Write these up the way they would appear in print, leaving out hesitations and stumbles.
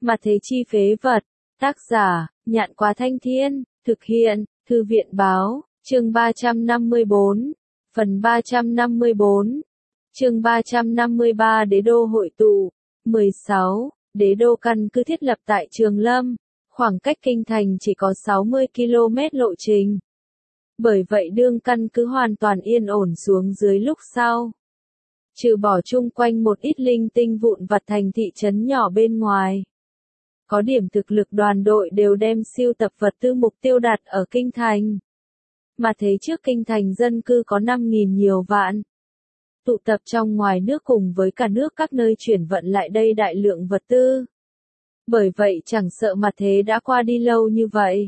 Mà thế chi phế vật. Tác giả, Nhạn Quá Thanh Thiên, thực hiện, Thư viện Báo, chương 354, phần 354, chương 353 Đế đô hội tụ, 16, Đế đô căn cứ thiết lập tại Trường Lâm, khoảng cách kinh thành chỉ có 60 km lộ trình. Bởi vậy đương căn cứ hoàn toàn yên ổn xuống dưới lúc sau. Trừ bỏ chung quanh một ít linh tinh vụn vặt thành thị trấn nhỏ bên ngoài. Có điểm thực lực đoàn đội đều đem siêu tập vật tư mục tiêu đặt ở kinh thành. Mà thế trước kinh thành dân cư có 5.000 nhiều vạn. Tụ tập trong ngoài nước cùng với cả nước các nơi chuyển vận lại đây đại lượng vật tư. Bởi vậy chẳng sợ mà thế đã qua đi lâu như vậy.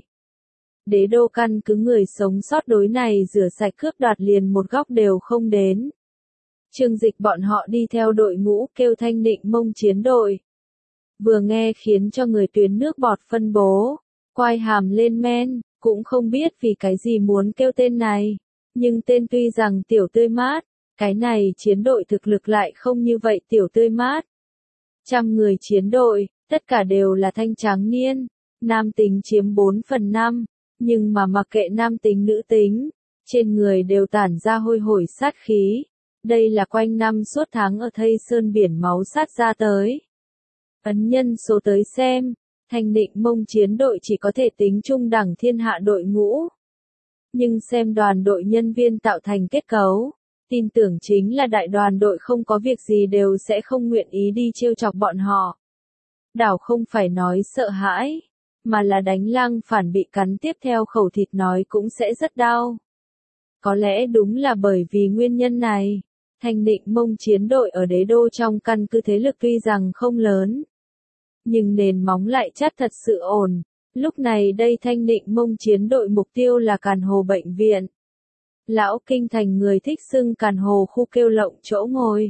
Đế đô căn cứ người sống sót đối này rửa sạch cướp đoạt liền một góc đều không đến. Trương Dịch bọn họ đi theo đội ngũ kêu Thanh Định Mông chiến đội. Vừa nghe khiến cho người tuyến nước bọt phân bố, quai hàm lên men, cũng không biết vì cái gì muốn kêu tên này. Nhưng tên tuy rằng tiểu tươi mát, cái này chiến đội thực lực lại không như vậy tiểu tươi mát. 100 người chiến đội, tất cả đều là thanh tráng niên, nam tính chiếm 4/5, nhưng mà mặc kệ nam tính nữ tính, trên người đều tản ra hôi hổi sát khí. Đây là quanh năm suốt tháng ở Thây Sơn biển máu sát ra tới. Ấn nhân số tới xem, Thanh Định Mông chiến đội chỉ có thể tính trung đẳng thiên hạ đội ngũ. Nhưng xem đoàn đội nhân viên tạo thành kết cấu, tin tưởng chính là đại đoàn đội không có việc gì đều sẽ không nguyện ý đi trêu chọc bọn họ. Đảo không phải nói sợ hãi, mà là đánh lăng phản bị cắn tiếp theo khẩu thịt nói cũng sẽ rất đau. Có lẽ đúng là bởi vì nguyên nhân này, Thanh Định Mông chiến đội ở đế đô trong căn cứ thế lực tuy rằng không lớn, nhưng nền móng lại chắc thật sự ổn. Lúc này đây Thanh Định Mông chiến đội mục tiêu là Càn Hồ bệnh viện. Lão kinh thành người thích xưng Càn Hồ khu kêu lộng chỗ ngồi.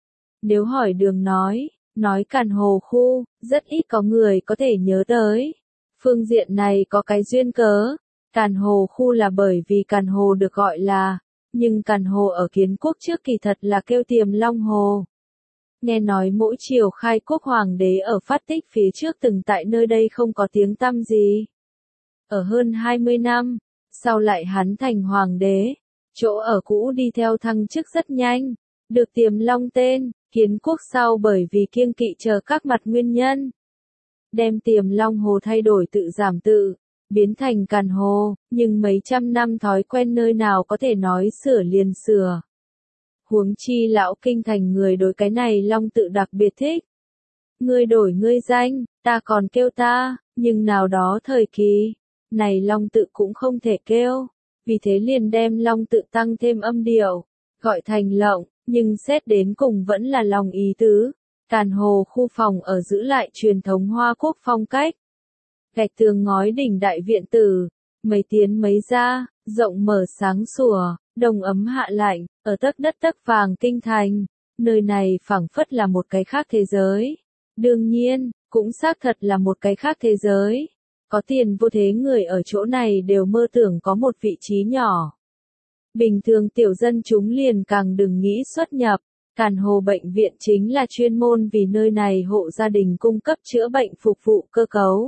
Nếu hỏi đường nói Càn Hồ khu, rất ít có người có thể nhớ tới. Phương diện này có cái duyên cớ. Càn Hồ khu là bởi vì Càn Hồ được gọi là, nhưng Càn Hồ ở Kiến Quốc trước kỳ thật là kêu Tiềm Long Hồ. Nghe nói mỗi triều khai quốc hoàng đế ở phát tích phía trước từng tại nơi đây không có tiếng tăm gì. Ở hơn 20 năm, sau lại hắn thành hoàng đế, chỗ ở cũ đi theo thăng chức rất nhanh, được Tiềm Long tên, Kiến Quốc sau bởi vì kiêng kỵ chờ các mặt nguyên nhân. Đem Tiềm Long Hồ thay đổi tự giảm tự, biến thành Càn Hồ, nhưng mấy trăm năm thói quen nơi nào có thể nói sửa liền sửa. Huống chi lão kinh thành người đối cái này Long tự đặc biệt thích. Ngươi đổi ngươi danh, ta còn kêu ta, nhưng nào đó thời kỳ, này Long tự cũng không thể kêu, vì thế liền đem Long tự tăng thêm âm điệu, gọi thành Lộng, nhưng xét đến cùng vẫn là lòng ý tứ. Càn Hồ khu phòng ở giữ lại truyền thống Hoa Quốc phong cách. Gạch tường ngói đỉnh đại viện tử, mấy tiến mấy ra, rộng mở sáng sủa, đồng ấm hạ lạnh, ở tấc đất tấc vàng kinh thành, nơi này phảng phất là một cái khác thế giới. Đương nhiên, cũng xác thật là một cái khác thế giới. Có tiền vô thế người ở chỗ này đều mơ tưởng có một vị trí nhỏ. Bình thường tiểu dân chúng liền càng đừng nghĩ xuất nhập. Càn Hồ bệnh viện chính là chuyên môn vì nơi này hộ gia đình cung cấp chữa bệnh phục vụ cơ cấu.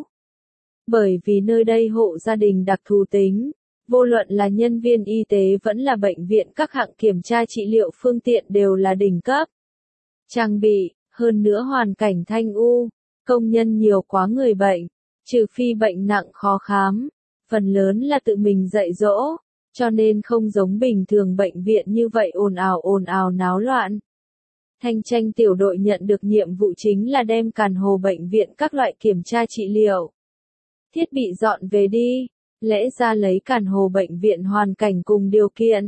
Bởi vì nơi đây hộ gia đình đặc thù tính, vô luận là nhân viên y tế vẫn là bệnh viện các hạng kiểm tra trị liệu phương tiện đều là đỉnh cấp. Trang bị, hơn nữa hoàn cảnh thanh u, công nhân nhiều quá người bệnh, trừ phi bệnh nặng khó khám, phần lớn là tự mình dạy dỗ, cho nên không giống bình thường bệnh viện như vậy ồn ào náo loạn. Thanh tranh tiểu đội nhận được nhiệm vụ chính là đem Càn Hồ bệnh viện các loại kiểm tra trị liệu. Thiết bị dọn về đi, lẽ ra lấy Càn Hồ bệnh viện hoàn cảnh cùng điều kiện.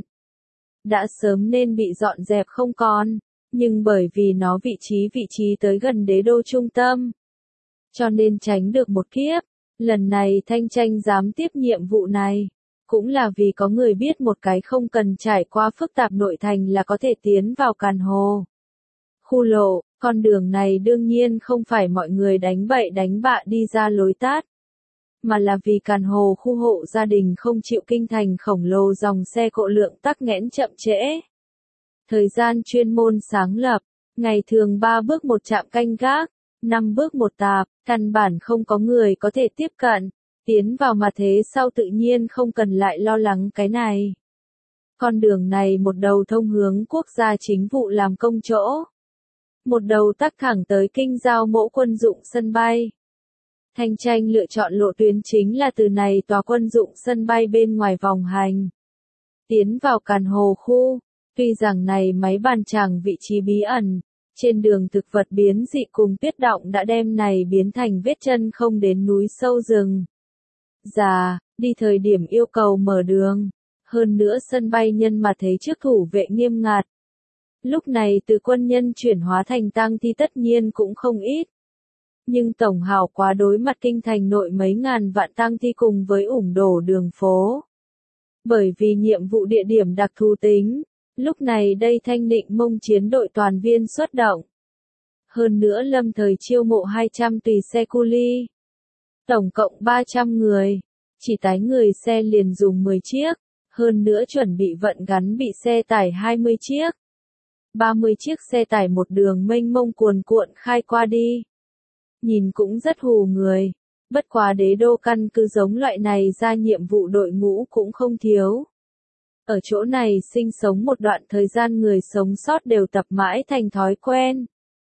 Đã sớm nên bị dọn dẹp không còn, nhưng bởi vì nó vị trí tới gần đế đô trung tâm. Cho nên tránh được một kiếp, lần này Thanh tranh dám tiếp nhiệm vụ này. Cũng là vì có người biết một cái không cần trải qua phức tạp nội thành là có thể tiến vào Càn Hồ. Khu lộ, con đường này đương nhiên không phải mọi người đánh bậy đánh bạ đi ra lối tát. Mà là vì Càn Hồ khu hộ gia đình không chịu kinh thành khổng lồ dòng xe cộ lượng tắc nghẽn chậm trễ. Thời gian chuyên môn sáng lập, ngày thường 3 bước một trạm canh gác, 5 bước một tạp, căn bản không có người có thể tiếp cận, tiến vào mà thế sau tự nhiên không cần lại lo lắng cái này. Con đường này một đầu thông hướng quốc gia chính vụ làm công chỗ, một đầu tắc thẳng tới kinh giao mẫu quân dụng sân bay. Thanh Tranh lựa chọn lộ tuyến chính là từ này tòa quân dụng sân bay bên ngoài vòng hành, tiến vào Càn Hồ khu. Tuy rằng này máy bàn tràng vị trí bí ẩn, trên đường thực vật biến dị cùng tuyết động đã đem này biến thành vết chân không đến núi sâu rừng già, đi thời điểm yêu cầu mở đường. Hơn nữa sân bay nhân mà thấy trước thủ vệ nghiêm ngặt. Lúc này từ quân nhân chuyển hóa thành tang thi tất nhiên cũng không ít. Nhưng tổng hào quá đối mặt kinh thành nội mấy ngàn vạn tang thi cùng với ủng đổ đường phố. Bởi vì nhiệm vụ địa điểm đặc thù tính, lúc này đây Thanh Định Mông chiến đội toàn viên xuất động. Hơn nữa lâm thời chiêu mộ 200 tùy xe cu li. Tổng cộng 300 người, chỉ tái người xe liền dùng 10 chiếc, hơn nữa chuẩn bị vận gắn bị xe tải 20 chiếc. 30 chiếc xe tải một đường mênh mông cuồn cuộn khai qua đi. Nhìn cũng rất hù người, bất quá đế đô căn cứ giống loại này ra nhiệm vụ đội ngũ cũng không thiếu. Ở chỗ này sinh sống một đoạn thời gian người sống sót đều tập mãi thành thói quen.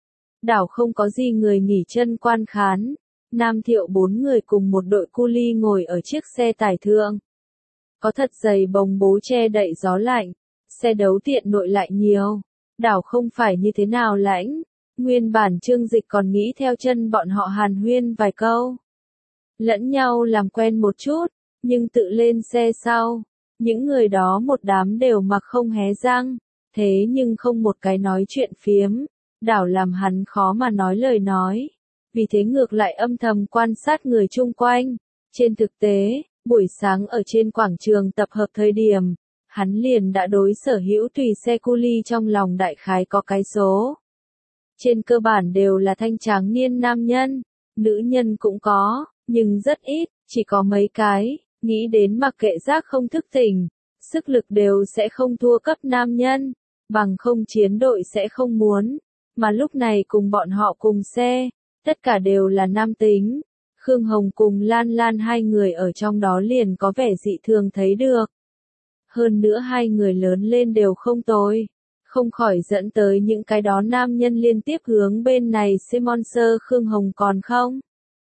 Đảo không có gì người nghỉ chân quan khán. Nam Thiệu 4 người cùng một đội cu li ngồi ở chiếc xe tải thượng. Có thật dày bồng bố che đậy gió lạnh, xe đấu tiện nội lại nhiều. Đảo không phải như thế nào lãnh. Nguyên bản Trương Dịch còn nghĩ theo chân bọn họ hàn huyên vài câu. Lẫn nhau làm quen một chút, nhưng tự lên xe sau. Những người đó một đám đều mặc không hé răng, thế nhưng không một cái nói chuyện phiếm, đảo làm hắn khó mà nói lời nói. Vì thế ngược lại âm thầm quan sát người chung quanh. Trên thực tế, buổi sáng ở trên quảng trường tập hợp thời điểm, hắn liền đã đối sở hữu tùy xe cu li trong lòng đại khái có cái số. Trên cơ bản đều là thanh tráng niên nam nhân, nữ nhân cũng có, nhưng rất ít, chỉ có mấy cái, nghĩ đến mặc kệ giác không thức tỉnh, sức lực đều sẽ không thua cấp nam nhân, bằng không chiến đội sẽ không muốn, mà lúc này cùng bọn họ cùng xe, tất cả đều là nam tính. Khương Hồng cùng Lan Lan hai người ở trong đó liền có vẻ dị thường thấy được. Hơn nữa hai người lớn lên đều không tồi, không khỏi dẫn tới những cái đó nam nhân liên tiếp hướng bên này Simonser Khương Hồng còn không.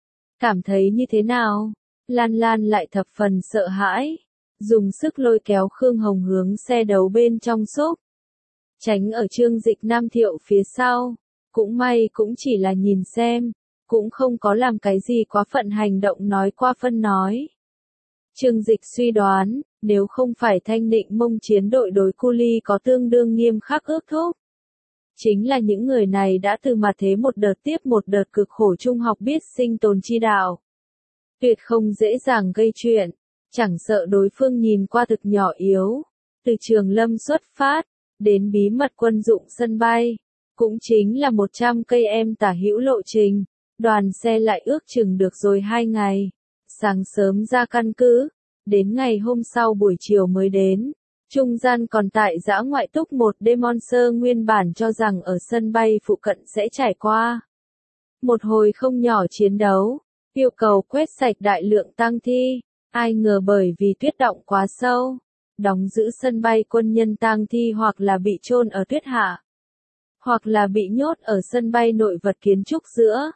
Cảm thấy như thế nào? Lan Lan lại thập phần sợ hãi, dùng sức lôi kéo Khương Hồng hướng xe đấu bên trong xúc. Tránh ở Trương Dịch Nam Thiệu phía sau, cũng may cũng chỉ là nhìn xem, cũng không có làm cái gì quá phận hành động nói qua phân nói. Trương Dịch suy đoán, nếu không phải Thanh Định Mông chiến đội đối cu li có tương đương nghiêm khắc ước thúc. Chính là những người này đã từ mặt thế một đợt tiếp một đợt cực khổ trung học biết sinh tồn chi đạo. Tuyệt không dễ dàng gây chuyện, chẳng sợ đối phương nhìn qua thực nhỏ yếu. Từ Trường Lâm xuất phát, đến bí mật quân dụng sân bay, cũng chính là 100 cây tả hữu lộ trình, đoàn xe lại ước chừng được rồi 2 ngày. Sáng sớm ra căn cứ, đến ngày hôm sau buổi chiều mới đến. Trung gian còn tại dã ngoại túc một đêm Monster nguyên bản cho rằng ở sân bay phụ cận sẽ trải qua một hồi không nhỏ chiến đấu, yêu cầu quét sạch đại lượng tang thi. Ai ngờ bởi vì tuyết động quá sâu, đóng giữ sân bay quân nhân tang thi hoặc là bị chôn ở tuyết hạ, hoặc là bị nhốt ở sân bay nội vật kiến trúc giữa.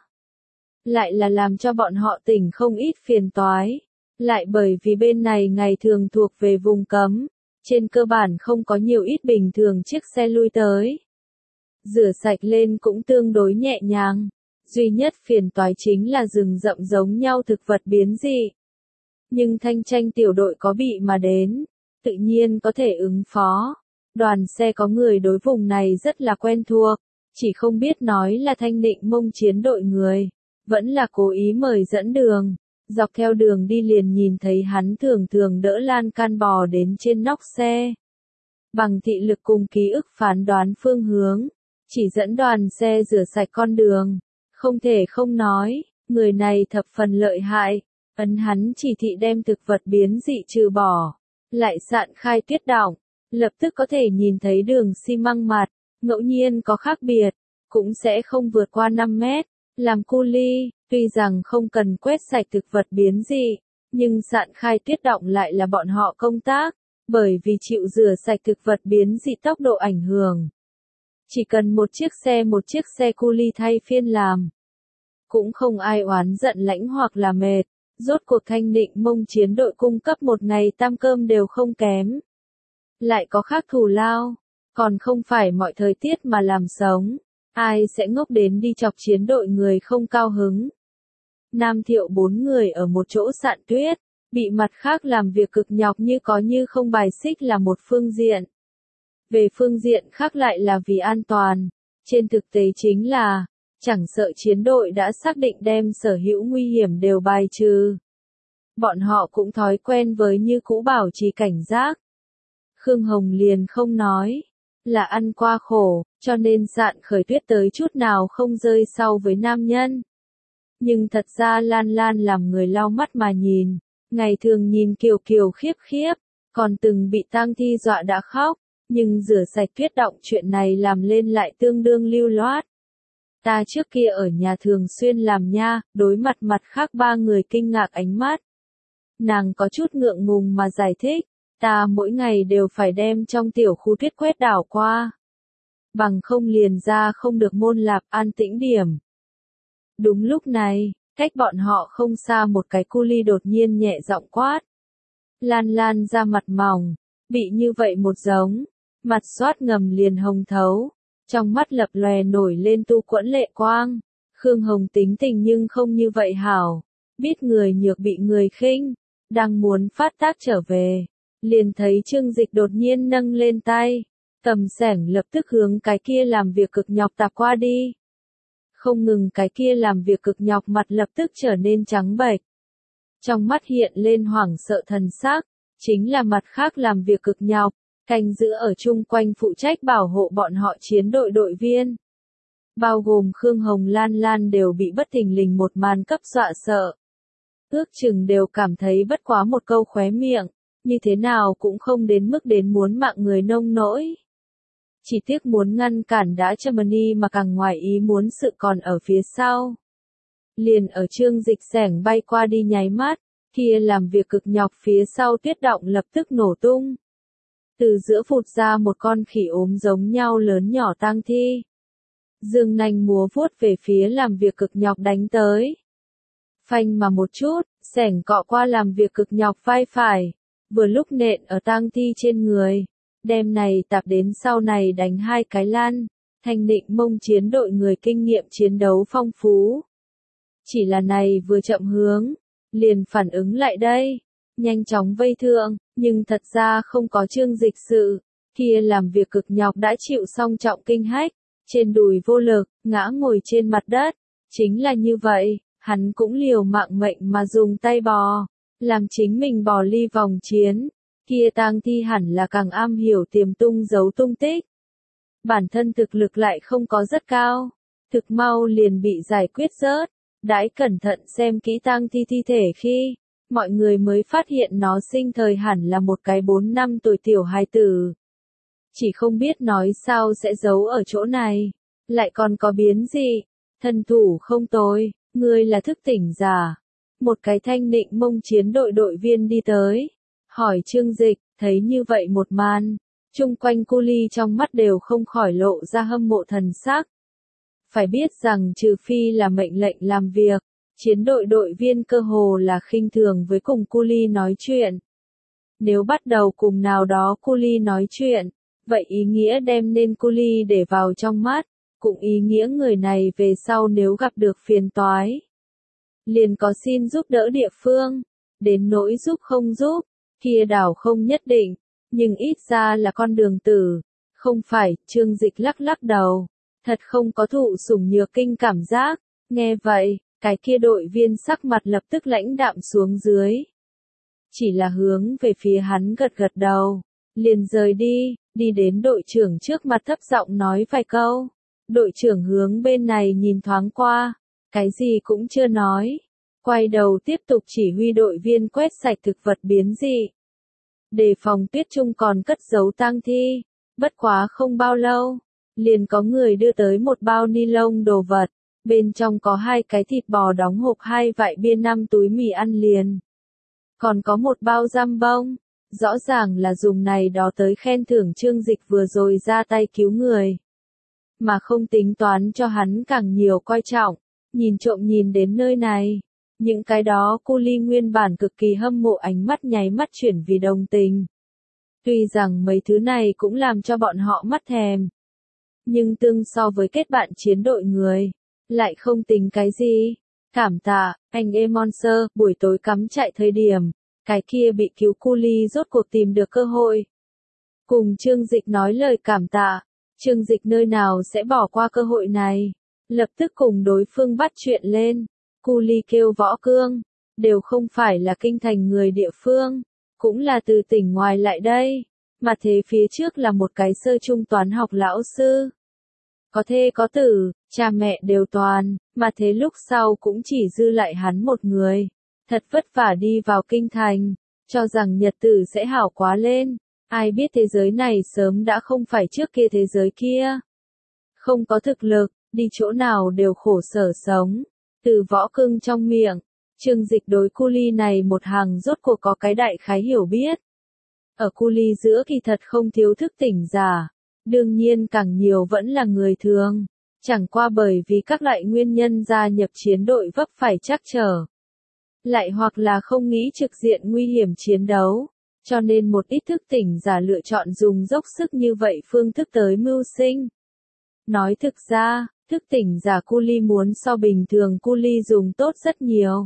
Lại là làm cho bọn họ tỉnh không ít phiền toái. Lại bởi vì bên này ngày thường thuộc về vùng cấm, trên cơ bản không có nhiều ít bình thường chiếc xe lui tới. Rửa sạch lên cũng tương đối nhẹ nhàng. Duy nhất phiền toái chính là rừng rậm giống nhau thực vật biến dị. Nhưng Thanh Tranh tiểu đội có bị mà đến, tự nhiên có thể ứng phó. Đoàn xe có người đối vùng này rất là quen thuộc, chỉ không biết nói là Thanh Định Mông chiến đội người, vẫn là cố ý mời dẫn đường. Dọc theo đường đi liền nhìn thấy hắn thường thường đỡ lan can bò đến trên nóc xe. Bằng thị lực cùng ký ức phán đoán phương hướng, chỉ dẫn đoàn xe rửa sạch con đường. Không thể không nói, người này thập phần lợi hại, ấn hắn chỉ thị đem thực vật biến dị trừ bỏ, lại sạn khai tuyết động, lập tức có thể nhìn thấy đường xi măng mặt, ngẫu nhiên có khác biệt, cũng sẽ không vượt qua 5 mét. Làm cu li, tuy rằng không cần quét sạch thực vật biến dị, nhưng Sạn Khai Tuyết Động lại là bọn họ công tác, bởi vì chịu rửa sạch thực vật biến dị tốc độ ảnh hưởng. Chỉ cần một chiếc xe cu li thay phiên làm. Cũng không ai oán giận lãnh hoặc là mệt, rốt cuộc Thanh Định Mông chiến đội cung cấp một ngày tam cơm đều không kém. Lại có khác thù lao, còn không phải mọi thời tiết mà làm sống, ai sẽ ngốc đến đi chọc chiến đội người không cao hứng. Nam Thiệu 4 người ở một chỗ Sạn Tuyết, bị mặt khác làm việc cực nhọc như có như không bài xích là một phương diện. Về phương diện khác lại là vì an toàn, trên thực tế chính là, chẳng sợ chiến đội đã xác định đem sở hữu nguy hiểm đều bài trừ. Bọn họ cũng thói quen với như cũ bảo trì cảnh giác. Khương Hồng liền không nói, là ăn qua khổ, cho nên Sạn Khởi Tuyết tới chút nào không rơi sau với nam nhân. Nhưng thật ra Lan Lan làm người lau mắt mà nhìn, ngày thường nhìn kiều kiều khiếp khiếp, còn từng bị tang thi dọa đã khóc, nhưng rửa sạch tuyết động chuyện này làm lên lại tương đương lưu loát. Ta trước kia ở nhà thường xuyên làm nha, đối mặt khác ba người kinh ngạc ánh mắt. Nàng có chút ngượng ngùng mà giải thích, ta mỗi ngày đều phải đem trong tiểu khu tuyết quét đảo qua. Bằng không liền ra không được môn lạp an tĩnh điểm. Đúng lúc này, cách bọn họ không xa một cái cu li đột nhiên nhẹ giọng quát. Lan Lan ra mặt mỏng, bị như vậy một giống, mặt xoát ngầm liền hồng thấu, trong mắt lập lòe nổi lên tu quẫn lệ quang. Khương Hồng tính tình nhưng không như vậy hảo, biết người nhược bị người khinh, đang muốn phát tác trở về, liền thấy Trương Dịch đột nhiên nâng lên tay, cầm xẻng lập tức hướng cái kia làm việc cực nhọc tạp qua đi. Không ngừng cái kia làm việc cực nhọc mặt lập tức trở nên trắng bệch. Trong mắt hiện lên hoảng sợ thần sắc, chính là mặt khác làm việc cực nhọc, canh giữ ở chung quanh phụ trách bảo hộ bọn họ chiến đội đội viên. Bao gồm Khương Hồng Lan Lan đều bị bất thình lình một màn cấp dọa sợ. Ước chừng đều cảm thấy bất quá một câu khóe miệng, như thế nào cũng không đến mức đến muốn mạng người nông nỗi. Chỉ tiếc muốn ngăn cản đã Germany mà càng ngoài ý muốn sự còn ở phía sau. Liền ở Trương Dịch xẻng bay qua đi nháy mắt, kia làm việc cực nhọc phía sau tuyết động lập tức nổ tung. Từ giữa phụt ra một con khỉ ốm giống nhau lớn nhỏ tang thi. Dương nanh múa vuốt về phía làm việc cực nhọc đánh tới. Phanh mà một chút, xẻng cọ qua làm việc cực nhọc vai phải, vừa lúc nện ở tang thi trên người. Đêm này tạp đến sau này đánh hai cái lan, Thanh Định Mông chiến đội người kinh nghiệm chiến đấu phong phú. Chỉ là này vừa chậm hướng, liền phản ứng lại đây, nhanh chóng vây thượng, nhưng thật ra không có Trương Dịch sự, kia làm việc cực nhọc đã chịu song trọng kinh hách, trên đùi vô lực, ngã ngồi trên mặt đất. Chính là như vậy, hắn cũng liều mạng mệnh mà dùng tay bò, làm chính mình bò ly vòng chiến. Kia tang thi hẳn là càng am hiểu tiềm tung giấu tung tích. Bản thân thực lực lại không có rất cao, thực mau liền bị giải quyết rớt. Đãi cẩn thận xem kỹ tang thi thi thể khi, mọi người mới phát hiện nó sinh thời hẳn là một cái 4 năm tuổi tiểu hài tử. Chỉ không biết nói sao sẽ giấu ở chỗ này, lại còn có biến gì, thân thủ không tồi, ngươi là thức tỉnh giả. Một cái Thanh Định Mông chiến đội đội viên đi tới. Hỏi Trương Dịch, thấy như vậy một màn, chung quanh cu li trong mắt đều không khỏi lộ ra hâm mộ thần sắc. Phải biết rằng trừ phi là mệnh lệnh làm việc, chiến đội đội viên cơ hồ là khinh thường với cùng cu li nói chuyện. Nếu bắt đầu cùng nào đó cu li nói chuyện, vậy ý nghĩa đem nên cu li để vào trong mắt, cũng ý nghĩa người này về sau nếu gặp được phiền toái, liền có xin giúp đỡ địa phương, đến nỗi giúp không giúp. Kia đảo không nhất định, nhưng ít ra là con đường tử. Không phải, Trương Dịch lắc lắc đầu. Thật không có thụ sủng nhược kinh cảm giác. Nghe vậy, cái kia đội viên sắc mặt lập tức lãnh đạm xuống dưới. Chỉ là hướng về phía hắn gật gật đầu. Liền rời đi, đi đến đội trưởng trước mặt thấp giọng nói vài câu. Đội trưởng hướng bên này nhìn thoáng qua. Cái gì cũng chưa nói. Quay đầu tiếp tục chỉ huy đội viên quét sạch thực vật biến dị. Đề phòng tuyết trung còn cất giấu tang thi. Bất quá không bao lâu, liền có người đưa tới một bao ni lông đồ vật. Bên trong có 2 cái thịt bò đóng hộp, 2 vại bia, 5 túi mì ăn liền. Còn có một bao giam bông. Rõ ràng là dùng này đó tới khen thưởng Trương Dịch vừa rồi ra tay cứu người. Mà không tính toán cho hắn càng nhiều coi trọng. Nhìn trộm nhìn đến nơi này. Những cái đó cu ly nguyên bản cực kỳ hâm mộ ánh mắt nháy mắt chuyển vì đồng tình. Tuy rằng mấy thứ này cũng làm cho bọn họ mắt thèm. Nhưng tương so với kết bạn chiến đội người. Lại không tính cái gì. Cảm tạ, anh Emonser, buổi tối cắm trại thời điểm. Cái kia bị cứu cu ly rốt cuộc tìm được cơ hội. Cùng Trương Dịch nói lời cảm tạ. Trương Dịch nơi nào sẽ bỏ qua cơ hội này. Lập tức cùng đối phương bắt chuyện lên. Cu ly kêu Võ Cương. Đều không phải là kinh thành người địa phương. Cũng là từ tỉnh ngoài lại đây. Mà thế phía trước là một cái sơ trung toán học lão sư. Có thê có tử, cha mẹ đều toàn. Mà thế lúc sau cũng chỉ dư lại hắn một người. Thật vất vả đi vào kinh thành. Cho rằng nhật tử sẽ hảo quá lên. Ai biết thế giới này sớm đã không phải trước kia thế giới kia. Không có thực lực, đi chỗ nào đều khổ sở sống. Từ Võ Cương trong miệng, Trương Dịch đối cu ly này một hàng rốt cuộc có cái đại khái hiểu biết. Ở cu ly giữa kỳ thật không thiếu thức tỉnh giả. Đương nhiên càng nhiều vẫn là người thường. Chẳng qua bởi vì các loại nguyên nhân gia nhập chiến đội vấp phải trắc trở. Lại hoặc là không nghĩ trực diện nguy hiểm chiến đấu. Cho nên một ít thức tỉnh giả lựa chọn dùng dốc sức như vậy phương thức tới mưu sinh. Nói thực ra, thức tỉnh giả cu ly muốn so bình thường cu ly dùng tốt rất nhiều.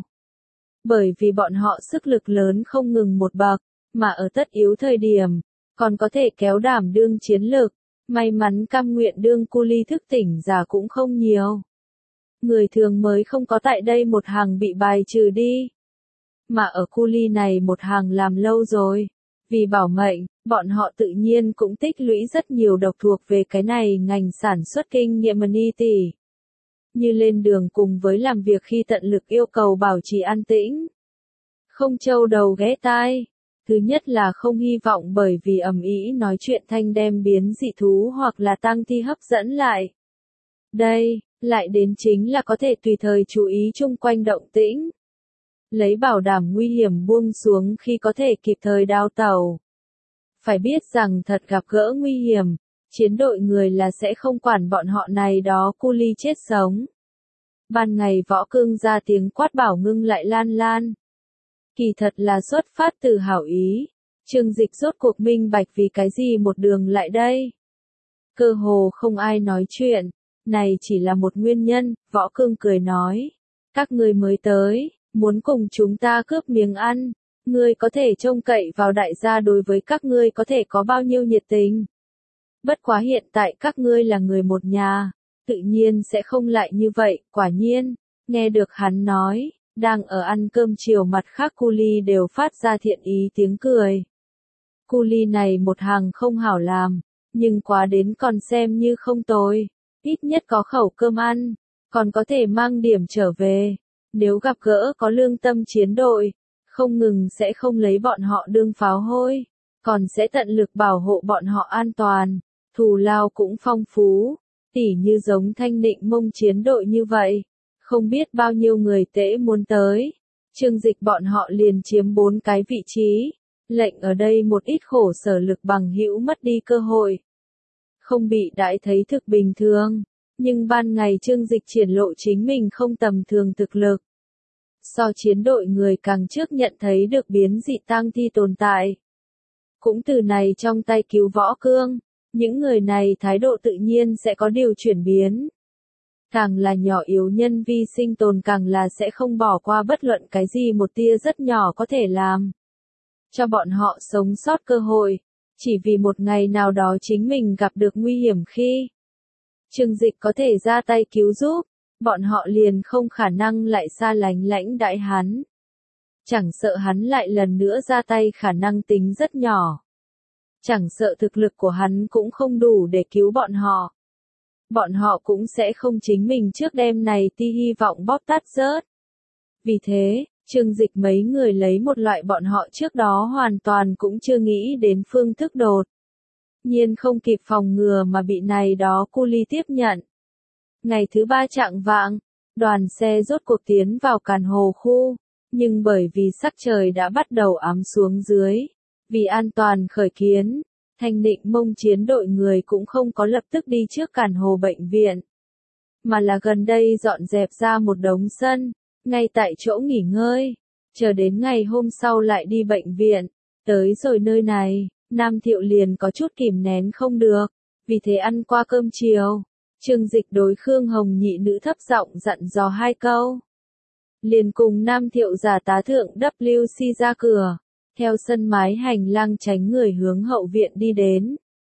Bởi vì bọn họ sức lực lớn không ngừng một bậc, mà ở tất yếu thời điểm, còn có thể kéo đảm đương chiến lực. May mắn cam nguyện đương cu ly thức tỉnh giả cũng không nhiều. Người thường mới không có tại đây một hàng bị bài trừ đi. Mà ở cu ly này một hàng làm lâu rồi. Vì bảo mệnh, bọn họ tự nhiên cũng tích lũy rất nhiều độc thuộc về cái này ngành sản xuất kinh nghiệm ni tỷ. Như lên đường cùng với làm việc khi tận lực yêu cầu bảo trì an tĩnh. Không trâu đầu ghé tai. Thứ nhất là không hy vọng bởi vì ầm ĩ nói chuyện thanh đem biến dị thú hoặc là tang thi hấp dẫn lại. Đây, lại đến chính là có thể tùy thời chú ý chung quanh động tĩnh. Lấy bảo đảm nguy hiểm buông xuống khi có thể kịp thời đào tẩu. Phải biết rằng thật gặp gỡ nguy hiểm, chiến đội người là sẽ không quản bọn họ này đó cu ly chết sống. Ban ngày Võ Cương ra tiếng quát bảo ngưng lại Lan Lan. Kỳ thật là xuất phát từ hảo ý. Trương Dịch rốt cuộc minh bạch vì cái gì một đường lại đây. Cơ hồ không ai nói chuyện. Này chỉ là một nguyên nhân, Võ Cương cười nói. Các người mới tới, muốn cùng chúng ta cướp miếng ăn. Ngươi có thể trông cậy vào đại gia đối với các ngươi có thể có bao nhiêu nhiệt tình. Bất quá hiện tại các ngươi là người một nhà. Tự nhiên sẽ không lại như vậy, quả nhiên. Nghe được hắn nói. Đang ở ăn cơm chiều mặt khác cu ly đều phát ra thiện ý tiếng cười. Cu ly này một hàng không hảo làm, nhưng quá đến còn xem như không tồi. Ít nhất có khẩu cơm ăn, còn có thể mang điểm trở về. Nếu gặp gỡ có lương tâm chiến đội, không ngừng sẽ không lấy bọn họ đương pháo hôi, còn sẽ tận lực bảo hộ bọn họ an toàn. Thù lao cũng phong phú, tỉ như giống Thanh Định Mông chiến đội như vậy. Không biết bao nhiêu người tễ muốn tới. Trương Dịch bọn họ liền chiếm 4 cái vị trí. Lệnh ở đây một ít khổ sở lực bằng hữu mất đi cơ hội. Không bị đãi thấy thực bình thường. Nhưng ban ngày Trương Dịch triển lộ chính mình không tầm thường thực lực. So chiến đội người càng trước nhận thấy được biến dị tang thi tồn tại. Cũng từ này trong tay cứu Võ Cương. Những người này thái độ tự nhiên sẽ có điều chuyển biến. Càng là nhỏ yếu nhân vi sinh tồn càng là sẽ không bỏ qua bất luận cái gì một tia rất nhỏ có thể làm. Cho bọn họ sống sót cơ hội, chỉ vì một ngày nào đó chính mình gặp được nguy hiểm khi Trương Dịch có thể ra tay cứu giúp, bọn họ liền không khả năng lại xa lánh lãnh đại hắn. Chẳng sợ hắn lại lần nữa ra tay khả năng tính rất nhỏ. Chẳng sợ thực lực của hắn cũng không đủ để cứu bọn họ. Bọn họ cũng sẽ không chính mình trước đêm này ti hy vọng bóp tát rớt. Vì thế, Trương Dịch mấy người lấy một loại bọn họ trước đó hoàn toàn cũng chưa nghĩ đến phương thức đột. Nhiên không kịp phòng ngừa mà bị này đó cu ly tiếp nhận. Ngày thứ 3 chạng vạng, Đoàn xe rốt cuộc tiến vào Càn Hồ khu, nhưng bởi vì sắc trời đã bắt đầu ám xuống dưới, vì an toàn khởi kiến, Thanh Định Mông chiến đội người cũng không có lập tức đi trước Càn Hồ bệnh viện, mà là gần đây dọn dẹp ra một đống sân, ngay tại chỗ nghỉ ngơi, chờ đến ngày hôm sau lại đi bệnh viện. Tới rồi nơi này, Nam Thiệu liền có chút kìm nén không được, vì thế ăn qua cơm chiều, Trương Dịch đối Khương Hồng nhị nữ thấp giọng dặn dò 2 câu. Liền cùng Nam Thiệu giả tá thượng WC ra cửa, theo sân mái hành lang tránh người hướng hậu viện đi đến.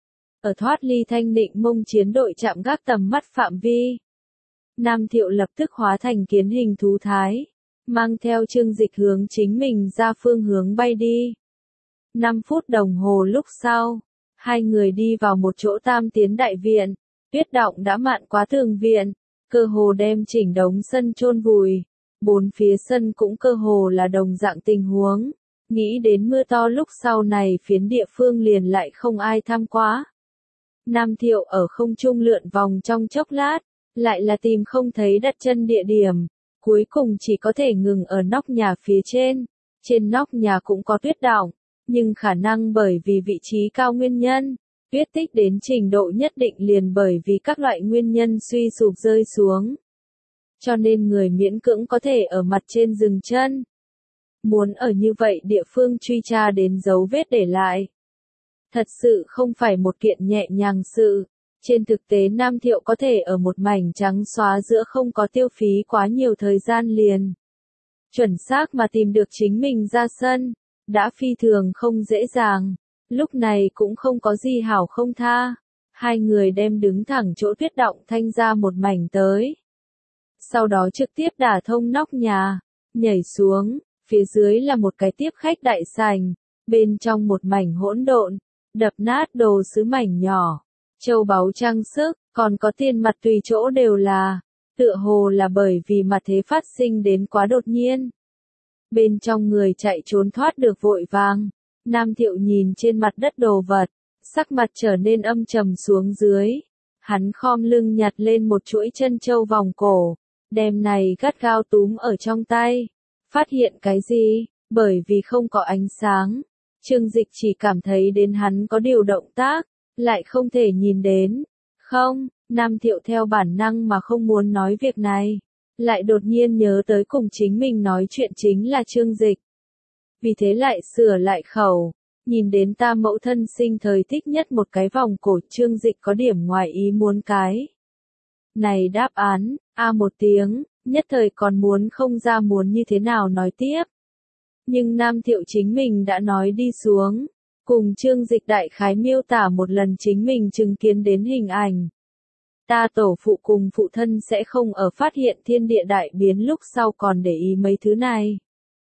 Ở thoát ly Thanh Định Mông chiến đội chạm gác tầm mắt phạm vi, Nam Thiệu lập tức hóa thành kiến hình thú thái, mang theo Trương Dịch hướng chính mình ra phương hướng bay đi. 5 phút đồng hồ lúc sau, hai người đi vào một chỗ tam tiến đại viện, tuyết động đã mạn quá tường viện, cơ hồ đem chỉnh đống sân chôn vùi, 4 phía sân cũng cơ hồ là đồng dạng tình huống, nghĩ đến mưa to lúc sau này phiến địa phương liền lại không ai tham quá. Nam Thiệu ở không trung lượn vòng trong chốc lát, lại là tìm không thấy đặt chân địa điểm, cuối cùng chỉ có thể ngừng ở nóc nhà phía trên nóc nhà cũng có tuyết đọng, nhưng khả năng bởi vì vị trí cao nguyên nhân, tuyết tích đến trình độ nhất định liền bởi vì các loại nguyên nhân suy sụp rơi xuống. Cho nên người miễn cưỡng có thể ở mặt trên dừng chân. Muốn ở như vậy địa phương truy tra đến dấu vết để lại. Thật sự không phải một kiện nhẹ nhàng sự. Trên thực tế Nam Thiệu có thể ở một mảnh trắng xóa giữa không có tiêu phí quá nhiều thời gian liền. Chuẩn xác mà tìm được chính mình ra sân, đã phi thường không dễ dàng. Lúc này cũng không có gì hảo không tha. Hai người đem đứng thẳng chỗ tuyết động thanh ra một mảnh tới. Sau đó trực tiếp đả thông nóc nhà, nhảy xuống, phía dưới là một cái tiếp khách đại sảnh, bên trong một mảnh hỗn độn, đập nát đồ sứ mảnh nhỏ, châu báu trang sức, còn có tiền mặt tùy chỗ đều là, tựa hồ là bởi vì mặt thế phát sinh đến quá đột nhiên. Bên trong người chạy trốn thoát được vội vàng, Nam Thiệu nhìn trên mặt đất đồ vật, sắc mặt trở nên âm trầm xuống dưới, hắn khom lưng nhặt lên một chuỗi chân châu vòng cổ, đem này gắt gao túm ở trong tay. Phát hiện cái gì? Bởi vì không có ánh sáng, Trương Dịch chỉ cảm thấy đến hắn có điều động tác, lại không thể nhìn đến. Không, Nam Thiệu theo bản năng mà không muốn nói việc này, lại đột nhiên nhớ tới cùng chính mình nói chuyện chính là Trương Dịch. Vì thế lại sửa lại khẩu, nhìn đến ta mẫu thân sinh thời thích nhất một cái vòng cổ, Trương Dịch có điểm ngoài ý muốn cái. Này đáp án, một tiếng, nhất thời còn muốn không ra muốn như thế nào nói tiếp. Nhưng Nam Thiệu chính mình đã nói đi xuống, cùng Trương Dịch đại khái miêu tả một lần chính mình chứng kiến đến hình ảnh. Ta tổ phụ cùng phụ thân sẽ không ở phát hiện thiên địa đại biến lúc sau còn để ý mấy thứ này.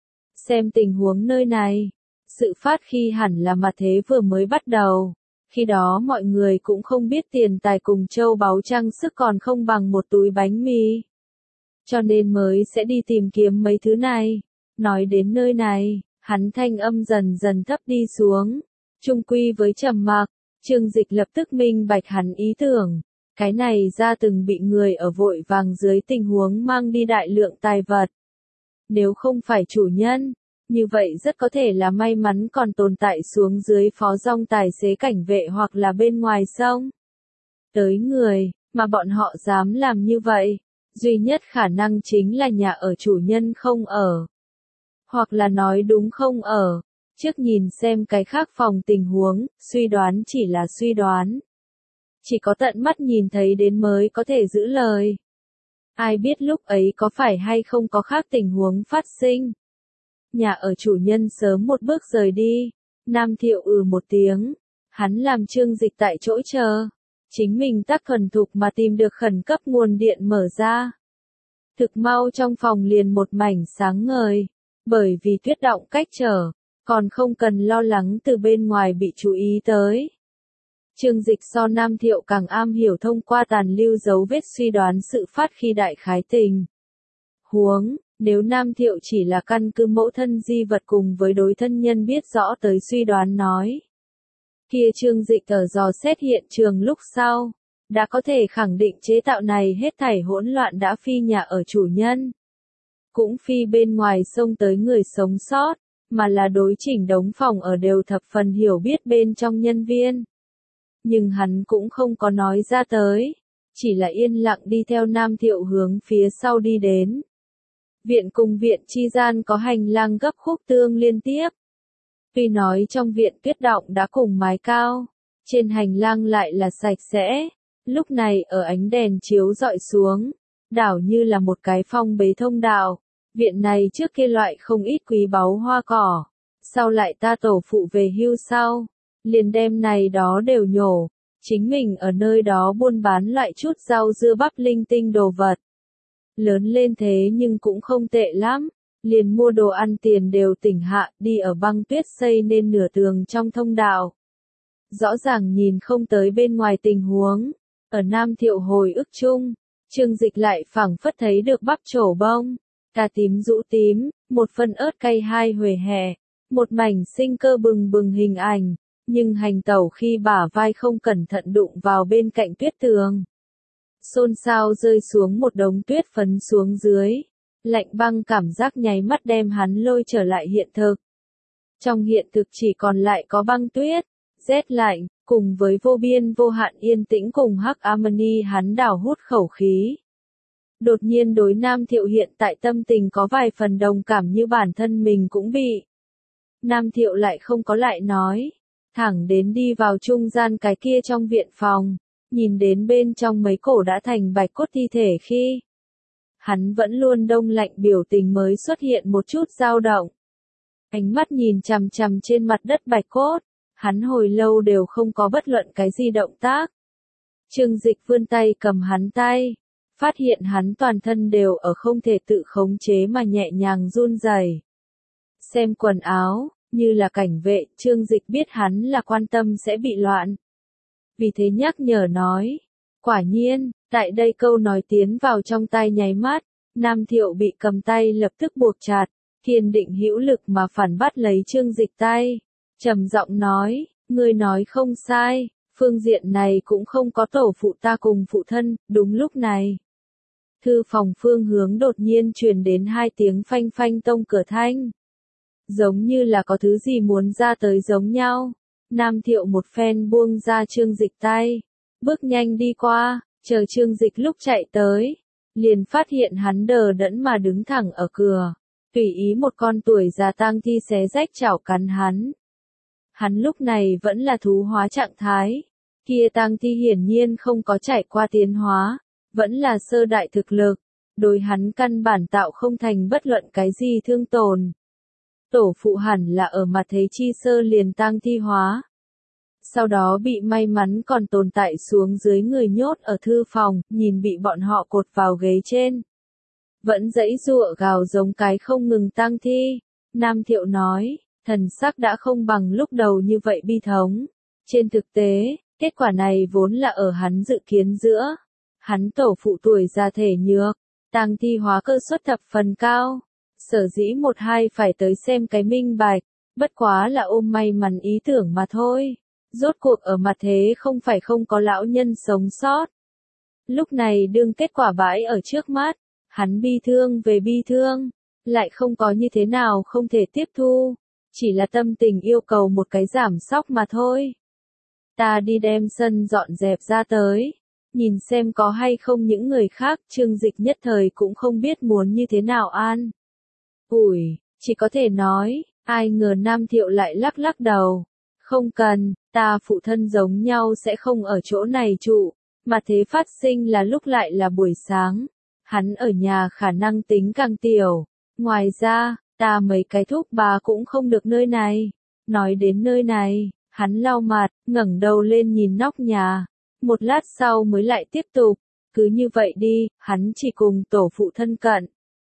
Xem tình huống nơi này, sự phát khi hẳn là mặt thế vừa mới bắt đầu. Khi đó mọi người cũng không biết tiền tài cùng châu báu trang sức còn không bằng một túi bánh mì. Cho nên mới sẽ đi tìm kiếm mấy thứ này. Nói đến nơi này, hắn thanh âm dần dần thấp đi xuống. Chung quy với trầm mặc, Trương Dịch lập tức minh bạch hắn ý tưởng. Cái này ra từng bị người ở vội vàng dưới tình huống mang đi đại lượng tài vật. Nếu không phải chủ nhân, như vậy rất có thể là may mắn còn tồn tại xuống dưới phó dong tài xế cảnh vệ hoặc là bên ngoài sông. Tới người, mà bọn họ dám làm như vậy, duy nhất khả năng chính là nhà ở chủ nhân không ở. Hoặc là nói đúng không ở, trước nhìn xem cái khác phòng tình huống, suy đoán chỉ là suy đoán. Chỉ có tận mắt nhìn thấy đến mới có thể giữ lời. Ai biết lúc ấy có phải hay không có khác tình huống phát sinh. Nhà ở chủ nhân sớm một bước rời đi, Nam Thiệu một tiếng, hắn làm Trương Dịch tại chỗ chờ, chính mình tắc thuần thục mà tìm được khẩn cấp nguồn điện mở ra. Thực mau trong phòng liền một mảnh sáng ngời, bởi vì tuyết động cách trở, còn không cần lo lắng từ bên ngoài bị chú ý tới. Trương Dịch so Nam Thiệu càng am hiểu thông qua tàn lưu dấu vết suy đoán sự phát khi đại khái tình huống. Nếu Nam Thiệu chỉ là căn cứ mẫu thân di vật cùng với đối thân nhân biết rõ tới suy đoán nói. Kia Trương Dịch ở dò xét hiện trường lúc sau, đã có thể khẳng định chế tạo này hết thảy hỗn loạn đã phi nhà ở chủ nhân. Cũng phi bên ngoài xông tới người sống sót, mà là đối chỉnh đống phòng ở đều thập phần hiểu biết bên trong nhân viên. Nhưng hắn cũng không có nói ra tới, chỉ là yên lặng đi theo Nam Thiệu hướng phía sau đi đến. Viện cùng viện chi gian có hành lang gấp khúc tương liên tiếp. Tuy nói trong viện tuyết động đã cùng mái cao, trên hành lang lại là sạch sẽ, lúc này ở ánh đèn chiếu rọi xuống, đảo như là một cái phong bế thông đạo. Viện này trước kia loại không ít quý báu hoa cỏ, sau lại ta tổ phụ về hưu sau, liền đem này đó đều nhổ, chính mình ở nơi đó buôn bán loại chút rau dưa bắp linh tinh đồ vật. Lớn lên thế nhưng cũng không tệ lắm, liền mua đồ ăn tiền đều tỉnh hạ đi ở băng tuyết xây nên nửa tường trong thông đạo. Rõ ràng nhìn không tới bên ngoài tình huống, ở Nam Thiệu hồi ức chung, Trương Dịch lại phảng phất thấy được bắp trổ bông, cà tím rũ tím, một phân ớt cay hai huề hẹ, một mảnh sinh cơ bừng bừng hình ảnh, nhưng hành tẩu khi bả vai không cẩn thận đụng vào bên cạnh tuyết tường. Xôn xao rơi xuống một đống tuyết phấn xuống dưới, lạnh băng cảm giác nháy mắt đem hắn lôi trở lại hiện thực. Trong hiện thực chỉ còn lại có băng tuyết, rét lạnh, cùng với vô biên vô hạn yên tĩnh cùng hắc Amani hắn đảo hút khẩu khí. Đột nhiên đối Nam Thiệu hiện tại tâm tình có vài phần đồng cảm như bản thân mình cũng bị. Nam Thiệu lại không có lại nói, thẳng đến đi vào trung gian cái kia trong viện phòng, nhìn đến bên trong mấy cổ đã thành bạch cốt thi thể khi. Hắn vẫn luôn đông lạnh biểu tình mới xuất hiện một chút dao động. Ánh mắt nhìn chằm chằm trên mặt đất bạch cốt, hắn hồi lâu đều không có bất luận cái gì động tác. Trương Dịch vươn tay cầm hắn tay, phát hiện hắn toàn thân đều ở không thể tự khống chế mà nhẹ nhàng run rẩy. Xem quần áo, như là cảnh vệ, Trương Dịch biết hắn là quan tâm sẽ bị loạn. Vì thế nhắc nhở nói, quả nhiên, tại đây câu nói tiến vào trong tai nháy mắt, Nam Thiệu bị cầm tay lập tức buộc chặt, kiên định hữu lực mà phản bắt lấy Trương Dịch tay, trầm giọng nói, ngươi nói không sai, phương diện này cũng không có tổ phụ ta cùng phụ thân. Đúng lúc này, thư phòng phương hướng đột nhiên truyền đến hai tiếng phanh phanh tông cửa thanh. Giống như là có thứ gì muốn ra tới giống nhau. Nam Thiệu một phen buông ra Trương Dịch tay, bước nhanh đi qua, chờ Trương Dịch lúc chạy tới, liền phát hiện hắn đờ đẫn mà đứng thẳng ở cửa, tùy ý một con tuổi già tang thi xé rách chảo cắn hắn. Hắn lúc này vẫn là thú hóa trạng thái, kia tang thi hiển nhiên không có trải qua tiến hóa, vẫn là sơ đại thực lực, đối hắn căn bản tạo không thành bất luận cái gì thương tổn. Tổ phụ hẳn là ở mặt thế chi sơ liền tang thi hóa. Sau đó bị may mắn còn tồn tại xuống dưới người nhốt ở thư phòng, nhìn bị bọn họ cột vào ghế trên. Vẫn giãy giụa gào giống cái không ngừng tang thi. Nam Thiệu nói, thần sắc đã không bằng lúc đầu như vậy bi thống. Trên thực tế, kết quả này vốn là ở hắn dự kiến giữa. Hắn tổ phụ tuổi già thể nhược, tang thi hóa cơ suất thập phần cao. Sở dĩ một hai phải tới xem cái minh bạch, bất quá là ôm may mắn ý tưởng mà thôi. Rốt cuộc ở mặt thế không phải không có lão nhân sống sót. Lúc này đương kết quả bãi ở trước mắt, hắn bi thương về bi thương, lại không có như thế nào không thể tiếp thu, chỉ là tâm tình yêu cầu một cái giảm sóc mà thôi. Ta đi đem sân dọn dẹp ra tới, nhìn xem có hay không những người khác. Trương Dịch nhất thời cũng không biết muốn như thế nào an ủi, chỉ có thể nói, ai ngờ Nam Thiệu lại lắc lắc đầu. Không cần, ta phụ thân giống nhau sẽ không ở chỗ này trụ, mà thế phát sinh là lúc lại là buổi sáng. Hắn ở nhà khả năng tính càng tiểu. Ngoài ra, ta mấy cái thúc bà cũng không được nơi này. Nói đến nơi này, hắn lau mặt, ngẩng đầu lên nhìn nóc nhà. Một lát sau mới lại tiếp tục. Cứ như vậy đi, hắn chỉ cùng tổ phụ thân cận.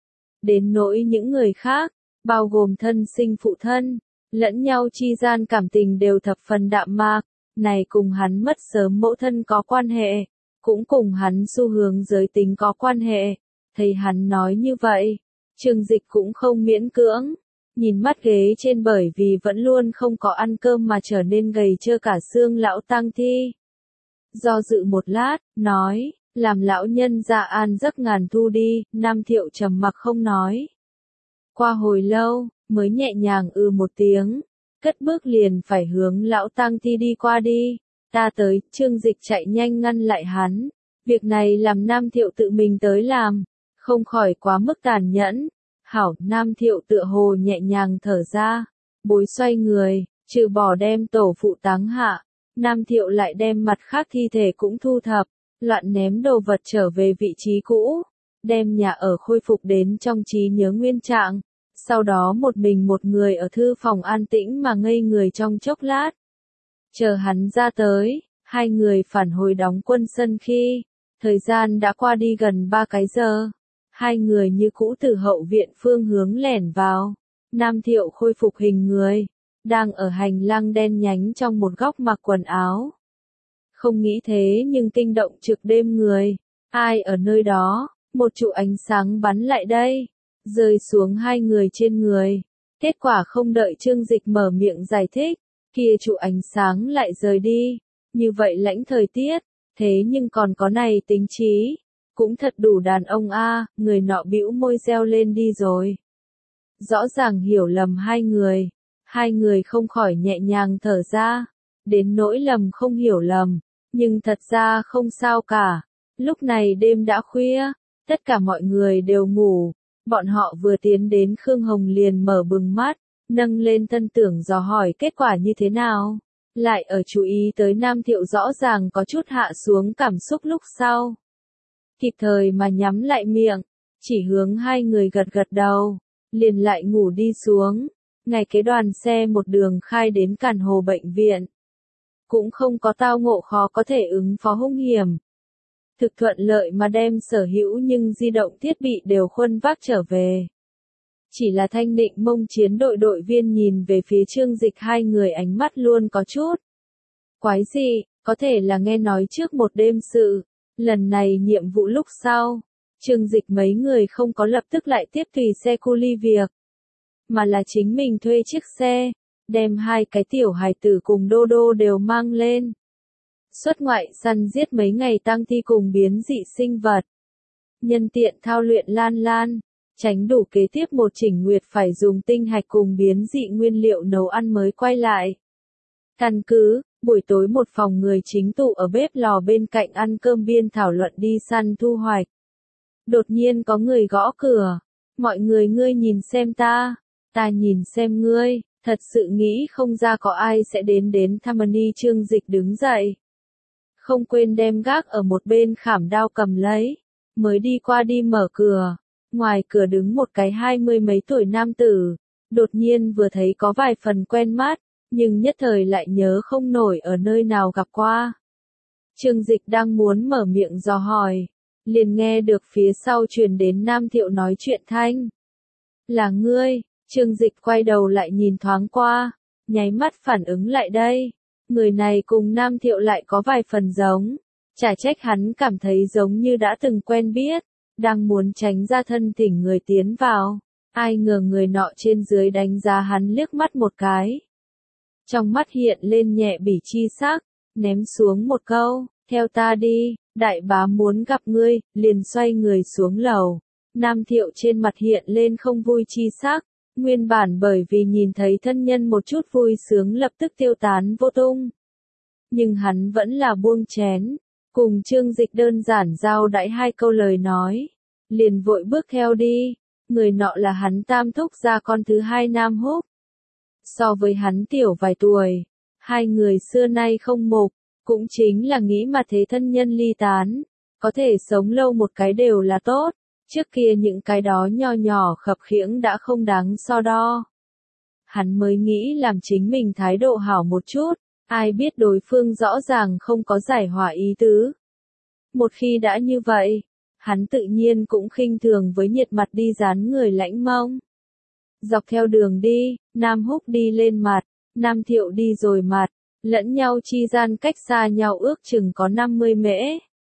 Đến nỗi những người khác, bao gồm thân sinh phụ thân, lẫn nhau chi gian cảm tình đều thập phần đạm mạc, này cùng hắn mất sớm mẫu thân có quan hệ, cũng cùng hắn xu hướng giới tính có quan hệ. Thấy hắn nói như vậy, Trương Dịch cũng không miễn cưỡng, nhìn mắt ghế trên bởi vì vẫn luôn không có ăn cơm mà trở nên gầy trơ cả xương lão tang thi. do dự một lát, nói, làm lão nhân ra an giấc ngàn thu đi. Nam Thiệu trầm mặc không nói. Qua hồi lâu, mới nhẹ nhàng một tiếng, cất bước liền phải hướng lão tang thi đi qua đi. Ta tới, Trương Dịch chạy nhanh ngăn lại hắn. Việc này làm Nam Thiệu tự mình tới làm, không khỏi quá mức tàn nhẫn. Hảo, Nam Thiệu tựa hồ nhẹ nhàng thở ra, bối xoay người, trừ bỏ đem tổ phụ táng hạ, Nam Thiệu lại đem mặt khác thi thể cũng thu thập, loạn ném đồ vật trở về vị trí cũ, đem nhà ở khôi phục đến trong trí nhớ nguyên trạng, sau đó một mình một người ở thư phòng an tĩnh mà ngây người trong chốc lát. Chờ hắn ra tới, hai người phản hồi đóng quân sân khi, thời gian đã qua đi gần 3 cái giờ. Hai người như cũ từ hậu viện phương hướng lẻn vào. Nam Thiệu khôi phục hình người, đang ở hành lang đen nhánh trong một góc mặc quần áo. Không nghĩ thế nhưng kinh động trực đêm người. Ai ở nơi đó, một trụ ánh sáng bắn lại đây, rơi xuống hai người trên người. Kết quả không đợi Trương Dịch mở miệng giải thích, kia trụ ánh sáng lại rời đi. Như vậy lãnh thời tiết, thế nhưng còn có này tính trí. Cũng thật đủ đàn ông a. Người nọ bĩu môi reo lên đi rồi. Rõ ràng hiểu lầm hai người không khỏi nhẹ nhàng thở ra, đến nỗi lầm không hiểu lầm, nhưng thật ra không sao cả. Lúc này đêm đã khuya, tất cả mọi người đều ngủ, bọn họ vừa tiến đến Khương Hồng liền mở bừng mắt, nâng lên thân tưởng dò hỏi kết quả như thế nào, lại ở chú ý tới Nam Thiệu rõ ràng có chút hạ xuống cảm xúc lúc sau. Kịp thời mà nhắm lại miệng, chỉ hướng hai người gật gật đầu, liền lại ngủ đi xuống. Ngày kế đoàn xe một đường khai đến Càn Hồ bệnh viện. Cũng không có tao ngộ khó có thể ứng phó hung hiểm. Thực thuận lợi mà đem sở hữu nhưng di động thiết bị đều khuân vác trở về. Chỉ là Thanh Định Mông chiến đội đội viên nhìn về phía Trương Dịch hai người ánh mắt luôn có chút. Quái gì, có thể là nghe nói trước một đêm sự. Lần này nhiệm vụ lúc sau, Trương Dịch mấy người không có lập tức lại tiếp tùy xe cu ly việc, mà là chính mình thuê chiếc xe, đem hai cái tiểu hài tử cùng Đô Đô đều mang lên. Xuất ngoại săn giết mấy ngày tang thi cùng biến dị sinh vật. Nhân tiện thao luyện Lan Lan, tránh đủ kế tiếp một chỉnh nguyệt phải dùng tinh hạch cùng biến dị nguyên liệu nấu ăn mới quay lại. Căn cứ, buổi tối một phòng người chính tụ ở bếp lò bên cạnh ăn cơm biên thảo luận đi săn thu hoạch. Đột nhiên có người gõ cửa. Mọi người ngươi nhìn xem ta nhìn xem ngươi, thật sự nghĩ không ra có ai sẽ đến Tammany. Trương Dịch đứng dậy. Không quên đem gác ở một bên khảm đao cầm lấy. Mới đi qua đi mở cửa. Ngoài cửa đứng một cái 20 mấy tuổi nam tử. Đột nhiên vừa thấy có vài phần quen mắt, nhưng nhất thời lại nhớ không nổi ở nơi nào gặp qua. Trương Dịch đang muốn mở miệng dò hỏi, liền nghe được phía sau truyền đến Nam Thiệu nói chuyện thanh. Là ngươi. Trương Dịch quay đầu lại nhìn thoáng qua, nháy mắt phản ứng lại đây. Người này cùng Nam Thiệu lại có vài phần giống. Chả trách hắn cảm thấy giống như đã từng quen biết, đang muốn tránh ra thân thỉnh người tiến vào. Ai ngờ người nọ trên dưới đánh giá hắn liếc mắt một cái. Trong mắt hiện lên nhẹ bỉ chi sắc, ném xuống một câu, theo ta đi, đại bá muốn gặp ngươi, liền xoay người xuống lầu. Nam Thiệu trên mặt hiện lên không vui chi sắc, nguyên bản bởi vì nhìn thấy thân nhân một chút vui sướng lập tức tiêu tán vô tung. Nhưng hắn vẫn là buông chén, cùng Trương Dịch đơn giản giao đãi hai câu lời nói, liền vội bước theo đi. Người nọ là hắn tam thúc gia con thứ hai Nam Húc. So với hắn tiểu vài tuổi, hai người xưa nay không mục, cũng chính là nghĩ mà thế thân nhân ly tán, có thể sống lâu một cái đều là tốt, trước kia những cái đó nho nhỏ khập khiễng đã không đáng so đo. Hắn mới nghĩ làm chính mình thái độ hảo một chút, ai biết đối phương rõ ràng không có giải hòa ý tứ. Một khi đã như vậy, hắn tự nhiên cũng khinh thường với nhiệt mặt đi dán người lãnh mông. Dọc theo đường đi, Nam Húc đi lên mặt, Nam Thiệu đi rồi mặt, lẫn nhau chi gian cách xa nhau ước chừng có 50 mễ.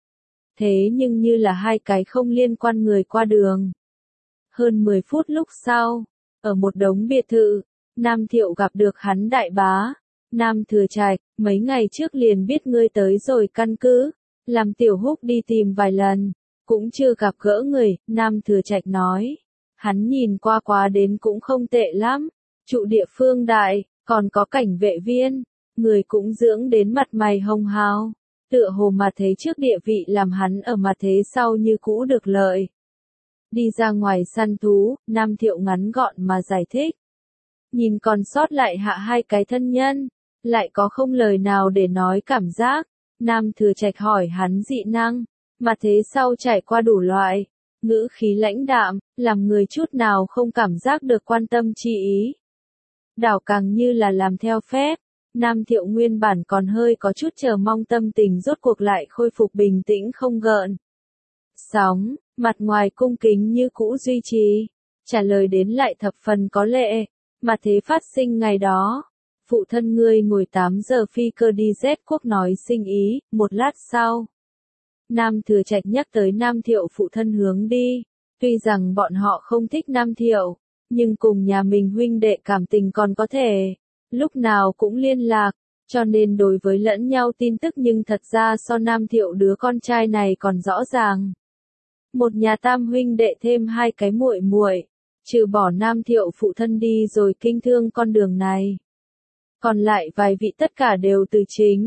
Thế nhưng như là hai cái không liên quan người qua đường. Hơn 10 phút lúc sau, ở một đống biệt thự, Nam Thiệu gặp được hắn đại bá. Nam Thừa Trạch, mấy ngày trước liền biết ngươi tới rồi căn cứ, làm Tiểu Húc đi tìm vài lần, cũng chưa gặp gỡ người, Nam Thừa Trạch nói. Hắn nhìn qua quá đến cũng không tệ lắm, trụ địa phương đại, còn có cảnh vệ viên, người cũng dưỡng đến mặt mày hồng hào, tựa hồ mà thế trước địa vị làm hắn ở mặt thế sau như cũ được lợi. Đi ra ngoài săn thú, Nam Thiệu ngắn gọn mà giải thích. Nhìn còn sót lại hạ hai cái thân nhân, lại có không lời nào để nói cảm giác. Nam Thừa Trạch hỏi hắn dị năng, mà thế sau trải qua đủ loại, ngữ khí lãnh đạm, làm người chút nào không cảm giác được quan tâm chi ý. Đảo càng như là làm theo phép, Nam Thiệu nguyên bản còn hơi có chút chờ mong tâm tình rốt cuộc lại khôi phục bình tĩnh không gợn sóng, mặt ngoài cung kính như cũ duy trì, trả lời đến lại thập phần có lệ, mà thế phát sinh ngày đó. Phụ thân ngươi ngồi 8 giờ phi cơ đi Z quốc nói sinh ý, một lát sau. Nam Thừa Trạch nhắc tới Nam Thiệu phụ thân hướng đi, tuy rằng bọn họ không thích Nam Thiệu, nhưng cùng nhà mình huynh đệ cảm tình còn có thể, lúc nào cũng liên lạc, cho nên đối với lẫn nhau tin tức nhưng thật ra so Nam Thiệu đứa con trai này còn rõ ràng. Một nhà tam huynh đệ thêm hai cái muội muội, trừ bỏ Nam Thiệu phụ thân đi rồi kinh thương con đường này. Còn lại vài vị tất cả đều từ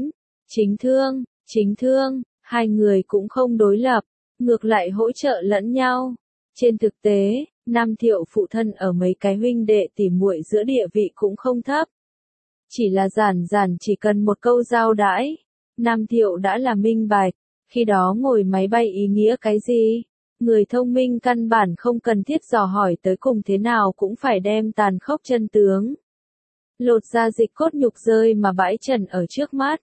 chính thương, hai người cũng không đối lập, ngược lại hỗ trợ lẫn nhau. Trên thực tế, Nam Thiệu phụ thân ở mấy cái huynh đệ tỉ muội giữa địa vị cũng không thấp. Chỉ là giản chỉ cần một câu giao đãi, Nam Thiệu đã là minh bạch, khi đó ngồi máy bay ý nghĩa cái gì? Người thông minh căn bản không cần thiết dò hỏi tới cùng thế nào cũng phải đem tàn khốc chân tướng. Lột ra dịch cốt nhục rơi mà bãi trần ở trước mắt.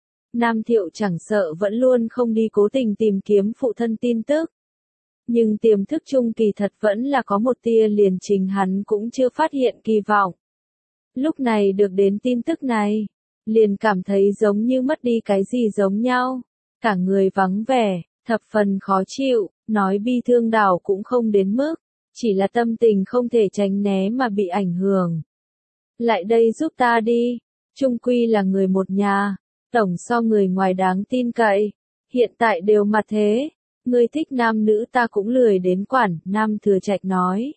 Nam Thiệu chẳng sợ vẫn luôn không đi cố tình tìm kiếm phụ thân tin tức. Nhưng tiềm thức chung kỳ thật vẫn là có một tia liền trình hắn cũng chưa phát hiện kỳ vọng. Lúc này được đến tin tức này, liền cảm thấy giống như mất đi cái gì giống nhau. Cả người vắng vẻ, thập phần khó chịu, nói bi thương đảo cũng không đến mức, chỉ là tâm tình không thể tránh né mà bị ảnh hưởng. Lại đây giúp ta đi, chung quy là người một nhà, tổng so người ngoài đáng tin cậy, hiện tại đều mặt thế, ngươi thích nam nữ ta cũng lười đến quản, Nam Thừa Trạch nói.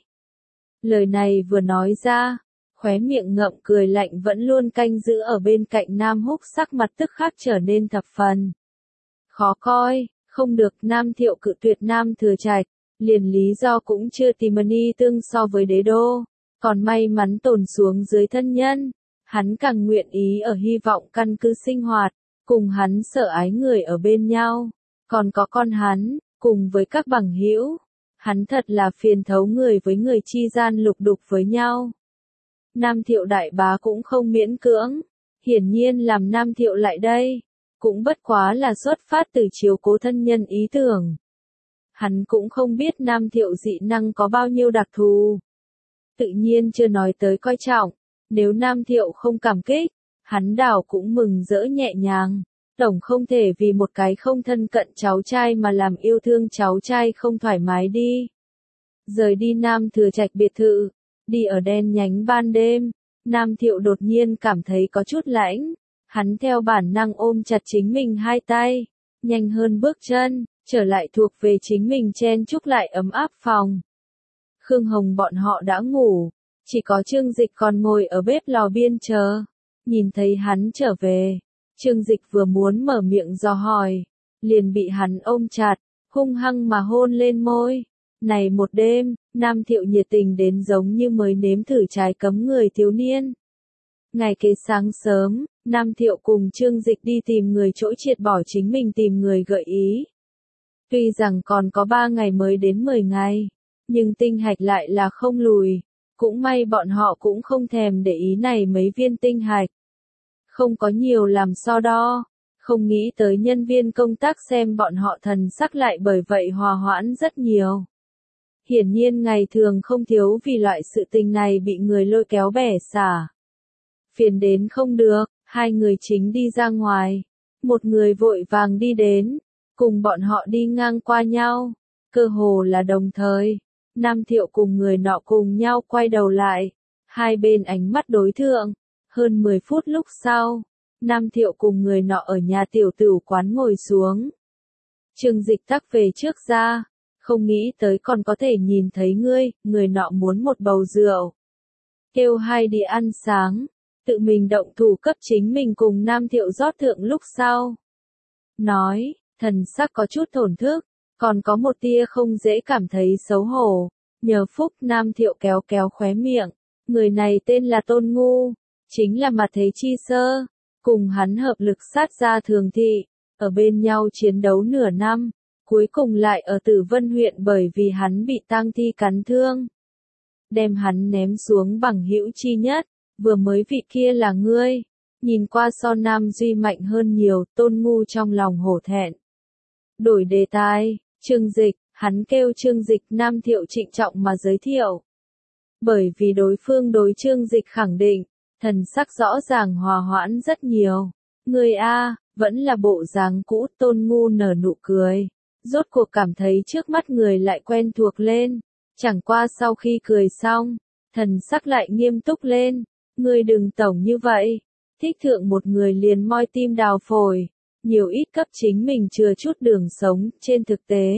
Lời này vừa nói ra, khóe miệng ngậm cười lạnh vẫn luôn canh giữ ở bên cạnh Nam Húc sắc mặt tức khắc trở nên thập phần khó coi, không được. Nam Thiệu cự tuyệt Nam Thừa Trạch, liền lý do cũng chưa tìm ni tương so với đế đô, còn may mắn tồn xuống dưới thân nhân, hắn càng nguyện ý ở hy vọng căn cứ sinh hoạt, cùng hắn sợ ái người ở bên nhau, còn có con hắn, cùng với các bằng hữu, hắn thật là phiền thấu người với người chi gian lục đục với nhau. Nam Thiệu đại bá cũng không miễn cưỡng, hiển nhiên làm Nam Thiệu lại đây, cũng bất quá là xuất phát từ chiếu cố thân nhân ý tưởng. Hắn cũng không biết Nam Thiệu dị năng có bao nhiêu đặc thù. Tự nhiên chưa nói tới coi trọng, nếu Nam Thiệu không cảm kích, hắn đảo cũng mừng rỡ nhẹ nhàng. Tổng không thể vì một cái không thân cận cháu trai mà làm yêu thương cháu trai không thoải mái đi. Rời đi Nam Thừa Trạch biệt thự, đi ở đen nhánh ban đêm, Nam Thiệu đột nhiên cảm thấy có chút lãnh, hắn theo bản năng ôm chặt chính mình hai tay, nhanh hơn bước chân, trở lại thuộc về chính mình chen chúc lại ấm áp phòng. Khương Hồng bọn họ đã ngủ, chỉ có Trương Dịch còn ngồi ở bếp lò biên chờ, nhìn thấy hắn trở về. Trương Dịch vừa muốn mở miệng dò hỏi, liền bị hắn ôm chặt, hung hăng mà hôn lên môi. Này một đêm, Nam Thiệu nhiệt tình đến giống như mới nếm thử trái cấm người thiếu niên. Ngày kế sáng sớm, Nam Thiệu cùng Trương Dịch đi tìm người chỗ triệt bỏ chính mình tìm người gợi ý. Tuy rằng còn có 3 ngày mới đến 10 ngày, nhưng tinh hạch lại là không lùi. Cũng may bọn họ cũng không thèm để ý này mấy viên tinh hạch. Không có nhiều làm so đo, không nghĩ tới nhân viên công tác xem bọn họ thần sắc lại bởi vậy hòa hoãn rất nhiều. Hiển nhiên ngày thường không thiếu vì loại sự tình này bị người lôi kéo bẻ xả. Phiền đến không được, hai người chính đi ra ngoài. Một người vội vàng đi đến, cùng bọn họ đi ngang qua nhau. Cơ hồ là đồng thời, Nam Thiệu cùng người nọ cùng nhau quay đầu lại. Hai bên ánh mắt đối thượng, Hơn 10 phút lúc sau, Nam Thiệu cùng người nọ ở nhà tiểu tửu quán ngồi xuống. Trương Dịch tắc về trước ra, không nghĩ tới còn có thể nhìn thấy ngươi, người nọ muốn một bầu rượu. Kêu hai đi ăn sáng, tự mình động thủ cấp chính mình cùng Nam Thiệu rót thượng lúc sau. Nói, thần sắc có chút thổn thức, còn có một tia không dễ cảm thấy xấu hổ. Nhờ phúc Nam Thiệu kéo kéo khóe miệng, người này tên là Tôn Ngu, chính là Mặt Thế Chi Sơ, cùng hắn hợp lực sát ra Thường Thị, ở bên nhau chiến đấu nửa năm, cuối cùng lại ở Tử Vân huyện bởi vì hắn bị tang thi cắn thương. Đem hắn ném xuống bằng hữu chi nhất, vừa mới vị kia là ngươi, nhìn qua so Nam Duy mạnh hơn nhiều, Tôn Ngu trong lòng hổ thẹn. Đổi đề tài, Trương Dịch, hắn kêu Trương Dịch. Nam Thiệu trịnh trọng mà giới thiệu. Bởi vì đối phương đối Trương Dịch khẳng định, thần sắc rõ ràng hòa hoãn rất nhiều. Người A, vẫn là bộ dáng cũ. Tôn Ngu nở nụ cười, rốt cuộc cảm thấy trước mắt người lại quen thuộc lên. Chẳng qua sau khi cười xong, thần sắc lại nghiêm túc lên. Ngươi đừng tổng như vậy, thích thượng một người liền moi tim đào phổi, nhiều ít cấp chính mình chừa chút đường sống. Trên thực tế,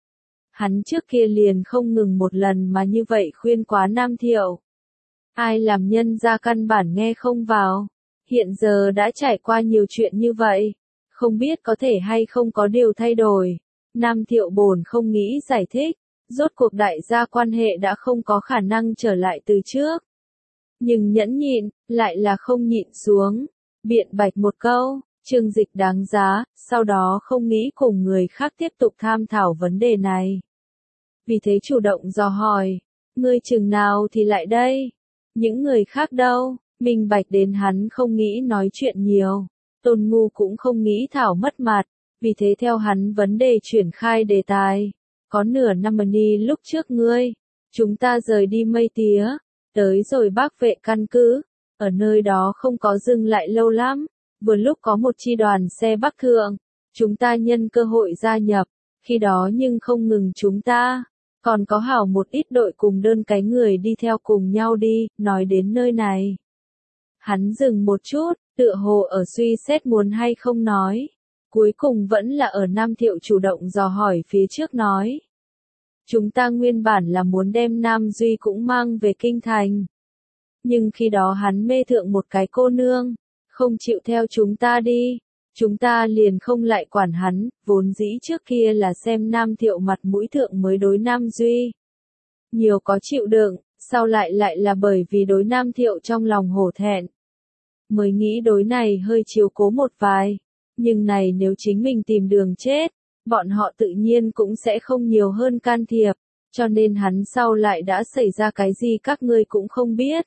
hắn trước kia liền không ngừng một lần mà như vậy khuyên quá Nam Thiệu. Ai làm nhân ra căn bản nghe không vào, hiện giờ đã trải qua nhiều chuyện như vậy, không biết có thể hay không có điều thay đổi. Nam Thiệu bồn không nghĩ giải thích, rốt cuộc đại gia quan hệ đã không có khả năng trở lại từ trước. Nhưng nhẫn nhịn, lại là không nhịn xuống, biện bạch một câu, Trương Dịch đáng giá, sau đó không nghĩ cùng người khác tiếp tục tham thảo vấn đề này. Vì thế chủ động dò hỏi, ngươi chừng nào thì lại đây? Những người khác đâu? Minh bạch đến hắn không nghĩ nói chuyện nhiều. Tôn Ngu cũng không nghĩ thảo mất mặt, vì thế theo hắn vấn đề chuyển khai đề tài. Có nửa năm đi lúc trước ngươi, chúng ta rời đi Mây Tía, tới rồi Bắc Vệ căn cứ, ở nơi đó không có dừng lại lâu lắm, vừa lúc có một chi đoàn xe Bắc Thượng, chúng ta nhân cơ hội gia nhập, khi đó nhưng không ngừng chúng ta, còn có hảo một ít đội cùng đơn cái người đi theo cùng nhau đi. Nói đến nơi này, hắn dừng một chút, tựa hồ ở suy xét muốn hay không nói, cuối cùng vẫn là ở Nam Thiệu chủ động dò hỏi phía trước nói. Chúng ta nguyên bản là muốn đem Nam Duy cũng mang về kinh thành. Nhưng khi đó hắn mê thượng một cái cô nương, không chịu theo chúng ta đi, chúng ta liền không lại quản hắn, vốn dĩ trước kia là xem Nam Thiệu mặt mũi thượng mới đối Nam Duy. Nhiều có chịu đựng, sau lại là bởi vì đối Nam Thiệu trong lòng hổ thẹn. Mới nghĩ đối này hơi chiếu cố một vài, nhưng này nếu chính mình tìm đường chết, bọn họ tự nhiên cũng sẽ không nhiều hơn can thiệp, cho nên hắn sau lại đã xảy ra cái gì các ngươi cũng không biết.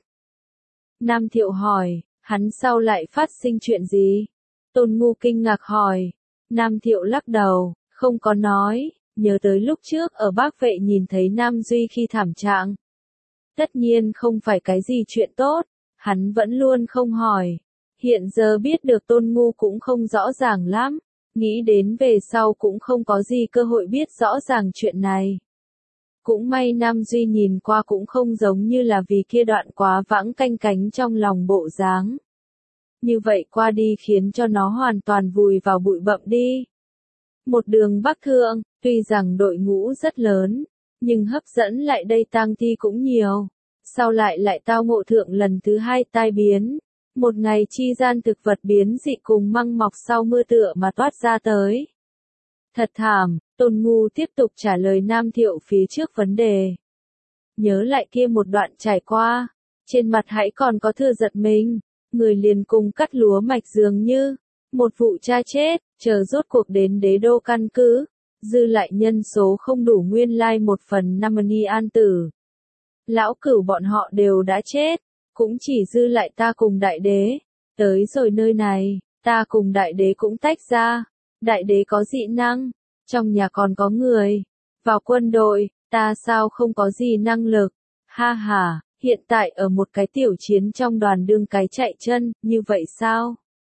Nam Thiệu hỏi, hắn sau lại phát sinh chuyện gì? Tôn Ngu kinh ngạc hỏi. Nam Thiệu lắc đầu, không có nói, nhớ tới lúc trước ở Bắc Vệ nhìn thấy Nam Duy khi thảm trạng. Tất nhiên không phải cái gì chuyện tốt, hắn vẫn luôn không hỏi. Hiện giờ biết được Tôn Ngu cũng không rõ ràng lắm, nghĩ đến về sau cũng không có gì cơ hội biết rõ ràng chuyện này. Cũng may Nam Duy nhìn qua cũng không giống như là vì kia đoạn quá vãng canh cánh trong lòng bộ dáng. Như vậy qua đi khiến cho nó hoàn toàn vùi vào bụi bặm đi. Một đường Bắc Thượng, tuy rằng đội ngũ rất lớn, nhưng hấp dẫn lại đây tang thi cũng nhiều. Sau lại tao ngộ thượng lần thứ hai tai biến. Một ngày chi gian thực vật biến dị cùng măng mọc sau mưa tựa mà toát ra tới. Thật thảm, Tôn Ngu tiếp tục trả lời Nam Thiệu phía trước vấn đề. Nhớ lại kia một đoạn trải qua, trên mặt hãy còn có thừa giật mình, người liền cùng cắt lúa mạch dường như, một vụ cha chết, chờ rốt cuộc đến đế đô căn cứ, dư lại nhân số không đủ nguyên lai 1/5 ni an tử. Lão Cửu bọn họ đều đã chết, cũng chỉ dư lại ta cùng đại đế, tới rồi nơi này, ta cùng đại đế cũng tách ra, đại đế có dị năng, trong nhà còn có người, vào quân đội, ta sao không có gì năng lực, ha ha, hiện tại ở một cái tiểu chiến trong đoàn đương cái chạy chân, như vậy sao?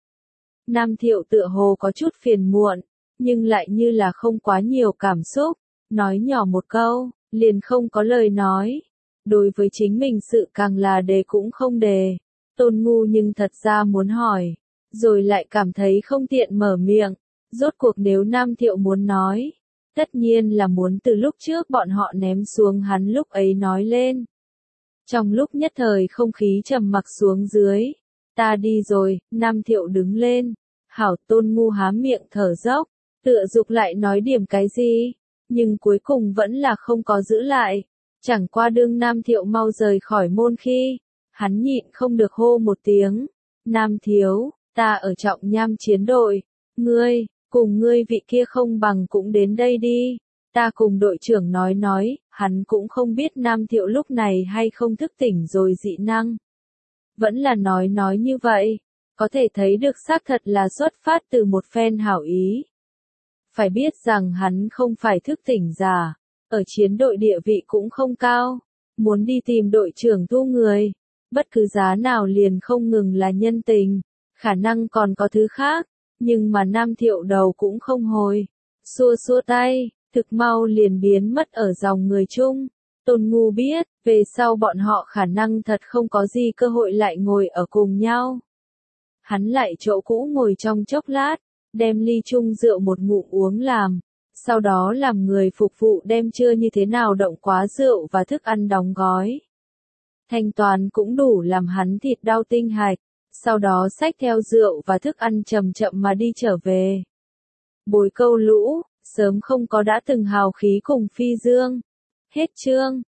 Nam Thiệu tựa hồ có chút phiền muộn, nhưng lại như là không quá nhiều cảm xúc, nói nhỏ một câu, liền không có lời nói. Đối với chính mình sự càng là đề cũng không đề, Tôn Ngu nhưng thật ra muốn hỏi, rồi lại cảm thấy không tiện mở miệng. Rốt cuộc nếu Nam Thiệu muốn nói, tất nhiên là muốn từ lúc trước bọn họ ném xuống hắn lúc ấy nói lên. Trong lúc nhất thời không khí trầm mặc xuống dưới. Ta đi rồi, Nam Thiệu đứng lên. Hảo, Tôn Ngu há miệng thở dốc, tựa dục lại nói điểm cái gì, nhưng cuối cùng vẫn là không có giữ lại. Chẳng qua đương Nam Thiệu mau rời khỏi môn khi, hắn nhịn không được hô một tiếng. Nam thiếu, ta ở Trọng Nham chiến đội, ngươi, cùng ngươi vị kia không bằng cũng đến đây đi. Ta cùng đội trưởng nói, hắn cũng không biết Nam Thiệu lúc này hay không thức tỉnh rồi dị năng. Vẫn là nói như vậy, có thể thấy được xác thật là xuất phát từ một phen hảo ý. Phải biết rằng hắn không phải thức tỉnh giả, ở chiến đội địa vị cũng không cao, muốn đi tìm đội trưởng thu người, bất cứ giá nào liền không ngừng là nhân tình, khả năng còn có thứ khác, nhưng mà Nam Thiệu đầu cũng không hồi, xua xua tay, thực mau liền biến mất ở dòng người chung. Tôn Ngu biết, về sau bọn họ khả năng thật không có gì cơ hội lại ngồi ở cùng nhau. Hắn lại chỗ cũ ngồi trong chốc lát, đem ly chung rượu một ngụm uống làm, sau đó làm người phục vụ đem chưa như thế nào động quá rượu và thức ăn đóng gói. Thanh toán cũng đủ làm hắn thịt đau tinh hạch, sau đó xách theo rượu và thức ăn chậm chậm mà đi trở về. Bối Câu Lũ, sớm không có đã từng hào khí cùng phi dương. Hết chương.